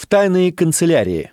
тайные канцелярии.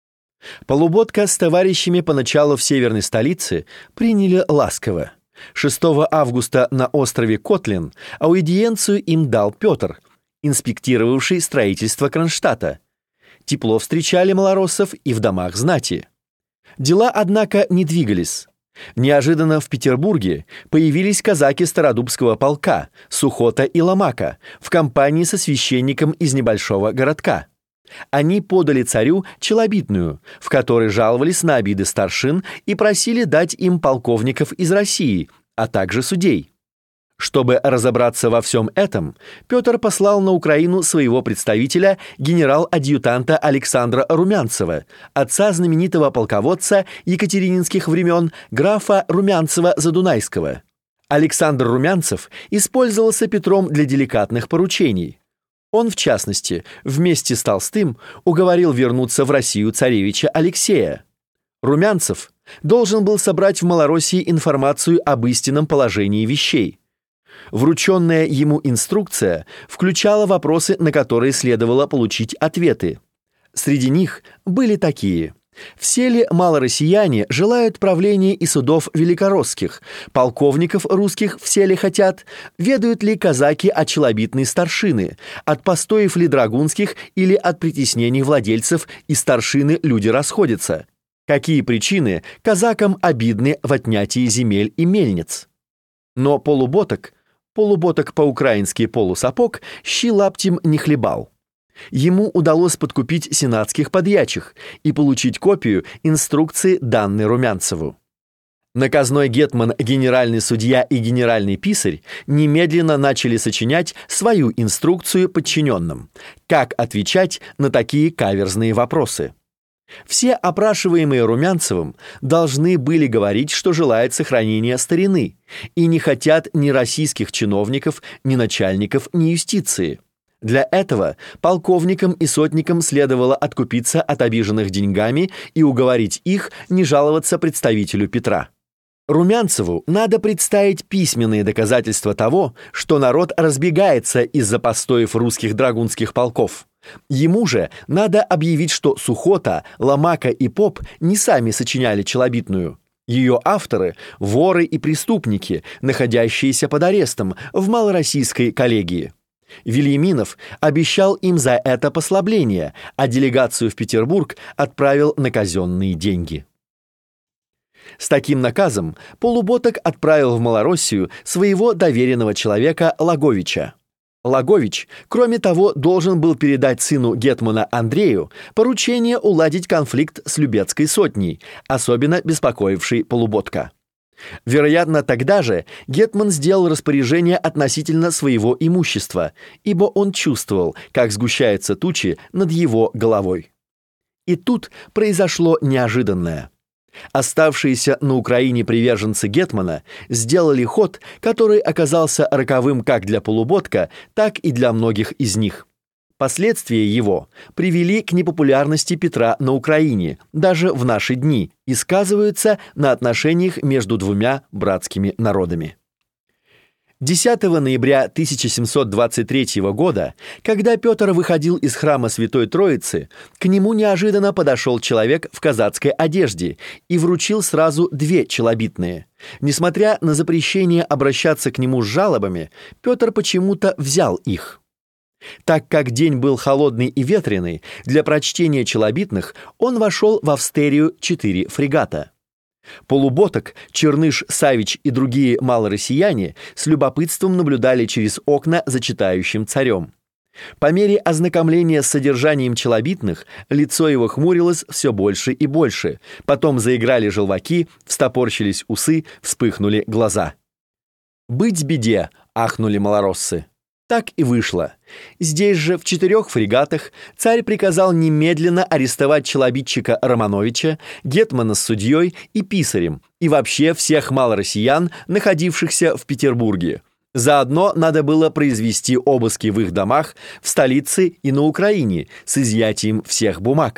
Полуботка с товарищами поначалу в северной столице приняли ласково. 6 августа на острове Котлин аудиенцию им дал Петр, инспектировавший строительство Кронштадта. Тепло встречали малороссов и в домах знати. Дела, однако, не двигались. Неожиданно в Петербурге появились казаки Стародубского полка, Сухота и Ломака, в компании со священником из небольшого городка. Они подали царю челобитную, в которой жаловались на обиды старшин и просили дать им полковников из России, а также судей. Чтобы разобраться во всем этом, Петр послал на Украину своего представителя, генерал-адъютанта Александра Румянцева, отца знаменитого полководца екатерининских времен графа Румянцева-Задунайского. Александр Румянцев использовался Петром для деликатных поручений. Он, в частности, вместе с Толстым уговорил вернуться в Россию царевича Алексея. Румянцев должен был собрать в Малороссии информацию об истинном положении вещей. Врученная ему инструкция включала вопросы, на которые следовало получить ответы. Среди них были такие: все ли малороссияне желают правления и судов великоросских, полковников русских все ли хотят, ведают ли казаки от челобитной старшины, от постоев ли драгунских или от притеснений владельцев и старшины люди расходятся, какие причины казакам обидны в отнятии земель и мельниц. Но полуботок по-украински полусапог, щи лаптем не хлебал. Ему удалось подкупить сенатских подьячих и получить копию инструкции, данной Румянцеву. Наказной гетман, генеральный судья и генеральный писарь немедленно начали сочинять свою инструкцию подчиненным, как отвечать на такие каверзные вопросы. Все опрашиваемые Румянцевым должны были говорить, что желают сохранения старины и не хотят ни российских чиновников, ни начальников, ни юстиции. Для этого полковникам и сотникам следовало откупиться от обиженных деньгами и уговорить их не жаловаться представителю Петра. Румянцеву надо представить письменные доказательства того, что народ разбегается из-за постоев русских драгунских полков. Ему же надо объявить, что Сухота, Ломака и Поп не сами сочиняли челобитную. Ее авторы – воры и преступники, находящиеся под арестом в малороссийской коллегии. Вильяминов обещал им за это послабление, а делегацию в Петербург отправил на казенные деньги. С таким наказом Полуботок отправил в Малороссию своего доверенного человека Лаговича. Лагович, кроме того, должен был передать сыну гетмана Андрею поручение уладить конфликт с Любецкой сотней, особенно беспокоивший Полуботка. Вероятно, тогда же гетман сделал распоряжение относительно своего имущества, ибо он чувствовал, как сгущаются тучи над его головой. И тут произошло неожиданное. Оставшиеся на Украине приверженцы гетмана сделали ход, который оказался роковым как для Полуботка, так и для многих из них. Последствия его привели к непопулярности Петра на Украине, даже в наши дни, и сказываются на отношениях между двумя братскими народами. 10 ноября 1723 года, когда Петр выходил из храма Святой Троицы, к нему неожиданно подошел человек в казацкой одежде и вручил сразу 2 челобитные. Несмотря на запрещение обращаться к нему с жалобами, Петр почему-то взял их. Так как день был холодный и ветреный, для прочтения челобитных он вошел в австерию 4 фрегата. Полуботок, Черныш, Савич и другие малороссияне с любопытством наблюдали через окна за читающим царем. По мере ознакомления с содержанием челобитных лицо его хмурилось все больше и больше, потом заиграли желваки, встопорщились усы, вспыхнули глаза. «Быть беде!» — ахнули малороссы. Так и вышло. Здесь же, в 4 фрегатах, царь приказал немедленно арестовать челобитчика Романовича, гетмана с судьей и писарем, и вообще всех малороссиян, находившихся в Петербурге. Заодно надо было произвести обыски в их домах, в столице и на Украине, с изъятием всех бумаг.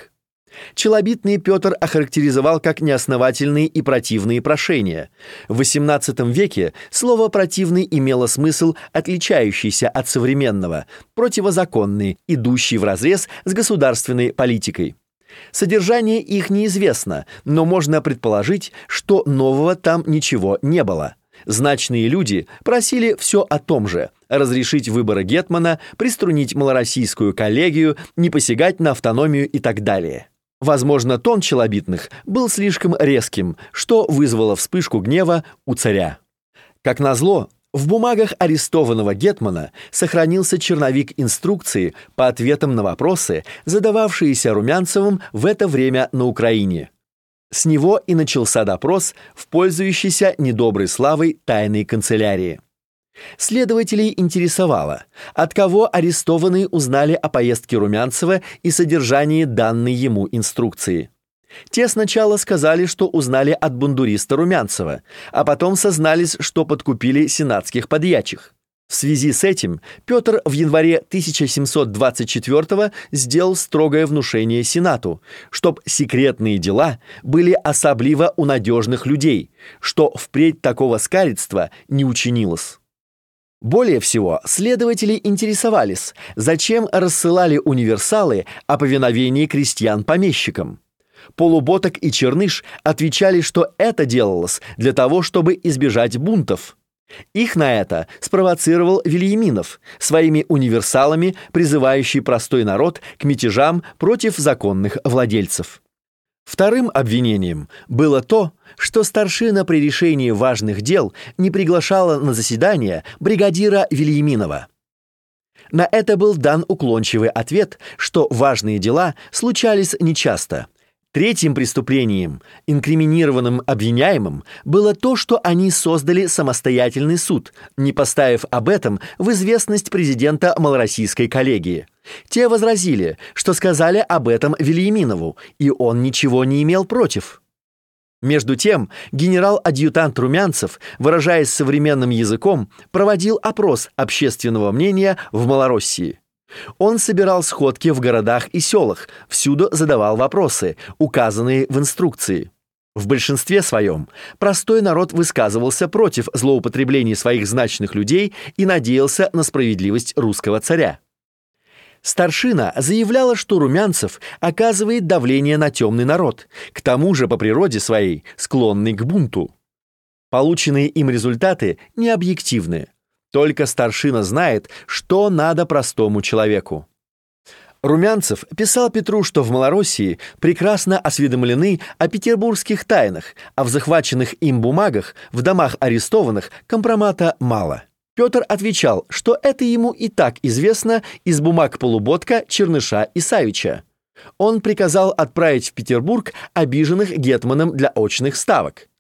Челобитные Петр охарактеризовал как неосновательные и противные прошения. В XVIII веке слово «противный» имело смысл, отличающийся от современного, противозаконный, идущий вразрез с государственной политикой. Содержание их неизвестно, но можно предположить, что нового там ничего не было. Знатные люди просили все о том же – разрешить выборы гетмана, приструнить малороссийскую коллегию, не посягать на автономию и так далее. Возможно, тон челобитных был слишком резким, что вызвало вспышку гнева у царя. Как назло, в бумагах арестованного гетмана сохранился черновик инструкции по ответам на вопросы, задававшиеся Румянцевым в это время на Украине. С него и начался допрос в пользующейся недоброй славой тайной канцелярии. Следователей интересовало, от кого арестованные узнали о поездке Румянцева и содержании данной ему инструкции. Те сначала сказали, что узнали от бандуриста Румянцева, а потом сознались, что подкупили сенатских подьячих. В связи с этим Петр в январе 1724 сделал строгое внушение Сенату, чтоб секретные дела были особливо у надежных людей, что впредь такого скаридства не учинилось. Более всего, следователи интересовались, зачем рассылали универсалы о повиновении крестьян помещикам. Полуботок и Черныш отвечали, что это делалось для того, чтобы избежать бунтов. Их на это спровоцировал Вильяминов, своими универсалами призывающий простой народ к мятежам против законных владельцев. Вторым обвинением было то, что старшина при решении важных дел не приглашала на заседание бригадира Вильяминова. На это был дан уклончивый ответ, что важные дела случались нечасто. Третьим преступлением, инкриминированным обвиняемым, было то, что они создали самостоятельный суд, не поставив об этом в известность президента малороссийской коллегии. Те возразили, что сказали об этом Вильяминову, и он ничего не имел против. Между тем, генерал-адъютант Румянцев, выражаясь современным языком, проводил опрос общественного мнения в Малороссии. Он собирал сходки в городах и селах, всюду задавал вопросы, указанные в инструкции. В большинстве своем простой народ высказывался против злоупотреблений своих знатных людей и надеялся на справедливость русского царя. Старшина заявляла, что Румянцев оказывает давление на темный народ, к тому же по природе своей склонный к бунту. Полученные им результаты не объективны. Только старшина знает, что надо простому человеку. Румянцев писал Петру, что в Малороссии прекрасно осведомлены о петербургских тайнах, а в захваченных им бумагах в домах арестованных компромата мало. Петр отвечал, что это ему и так известно из бумаг Полуботка, Черныша и Савича. Он приказал отправить в Петербург обиженных гетманом для очных ставок.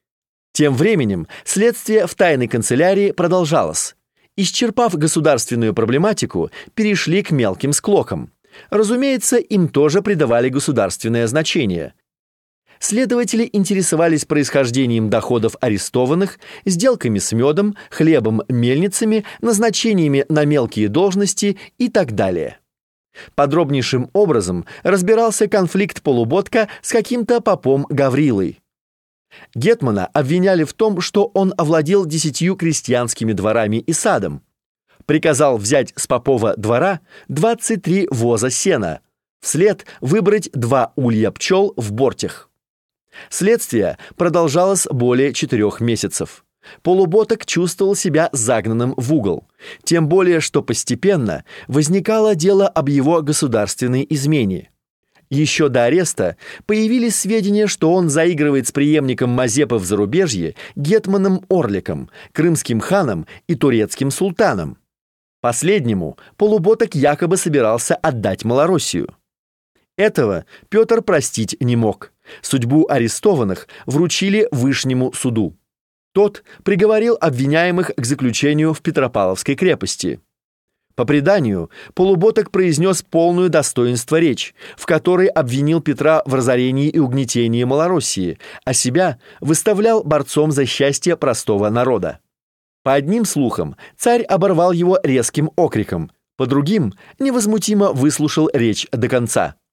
Тем временем следствие в тайной канцелярии продолжалось. Исчерпав государственную проблематику, перешли к мелким склокам. Разумеется, им тоже придавали государственное значение. Следователи интересовались происхождением доходов арестованных, сделками с медом, хлебом, мельницами, назначениями на мелкие должности и так далее. Подробнейшим образом разбирался конфликт Полуботка с каким-то попом Гаврилой. Гетмана обвиняли в том, что он овладел 10 крестьянскими дворами и садом. Приказал взять с попова двора 23 воза сена, вслед выбрать 2 улья пчел в бортях. Следствие продолжалось более 4 месяцев. Полуботок чувствовал себя загнанным в угол, тем более, что постепенно возникало дело об его государственной измене. Еще до ареста появились сведения, что он заигрывает с преемником Мазепы в зарубежье гетманом Орликом, крымским ханом и турецким султаном. Последнему Полуботок якобы собирался отдать Малороссию. Этого Петр простить не мог. Судьбу арестованных вручили Вышнему суду. Тот приговорил обвиняемых к заключению в Петропавловской крепости. По преданию, Полуботок произнес полную достоинства речь, в которой обвинил Петра в разорении и угнетении Малороссии, а себя выставлял борцом за счастье простого народа. По одним слухам, царь оборвал его резким окриком, по другим невозмутимо выслушал речь до конца.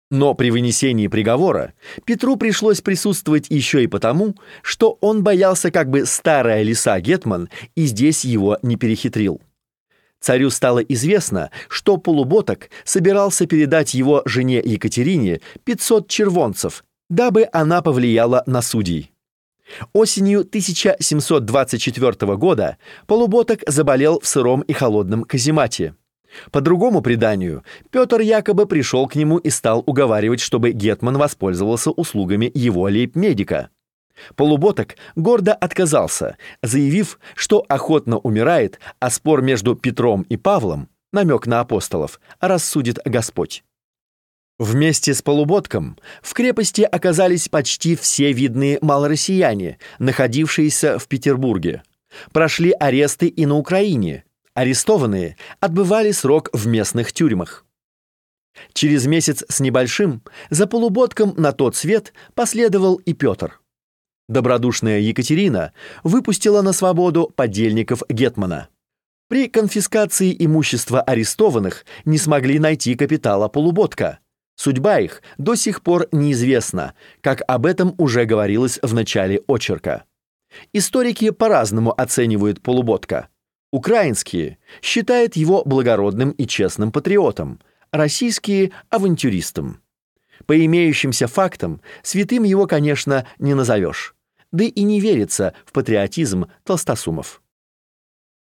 Но при вынесении приговора Петру пришлось присутствовать еще и потому, что он боялся, как бы старая лиса гетман и здесь его не перехитрил. Царю стало известно, что Полуботок собирался передать его жене Екатерине 500 червонцев, дабы она повлияла на судей. Осенью 1724 года Полуботок заболел в сыром и холодном каземате. По другому преданию, Петр якобы пришел к нему и стал уговаривать, чтобы гетман воспользовался услугами его лейб-медика. Полуботок гордо отказался, заявив, что охотно умирает, а спор между Петром и Павлом, намек на апостолов, рассудит Господь. Вместе с Полуботком в крепости оказались почти все видные малороссияне, находившиеся в Петербурге. Прошли аресты и на Украине. Арестованные отбывали срок в местных тюрьмах. Через месяц с небольшим за Полуботком на тот свет последовал и Петр. Добродушная Екатерина выпустила на свободу подельников гетмана. При конфискации имущества арестованных не смогли найти капитала Полуботка. Судьба их до сих пор неизвестна, как об этом уже говорилось в начале очерка. Историки по-разному оценивают Полуботка. Украинские считают его благородным и честным патриотом, российские – авантюристом. По имеющимся фактам, святым его, конечно, не назовешь. Да и не верится в патриотизм толстосумов.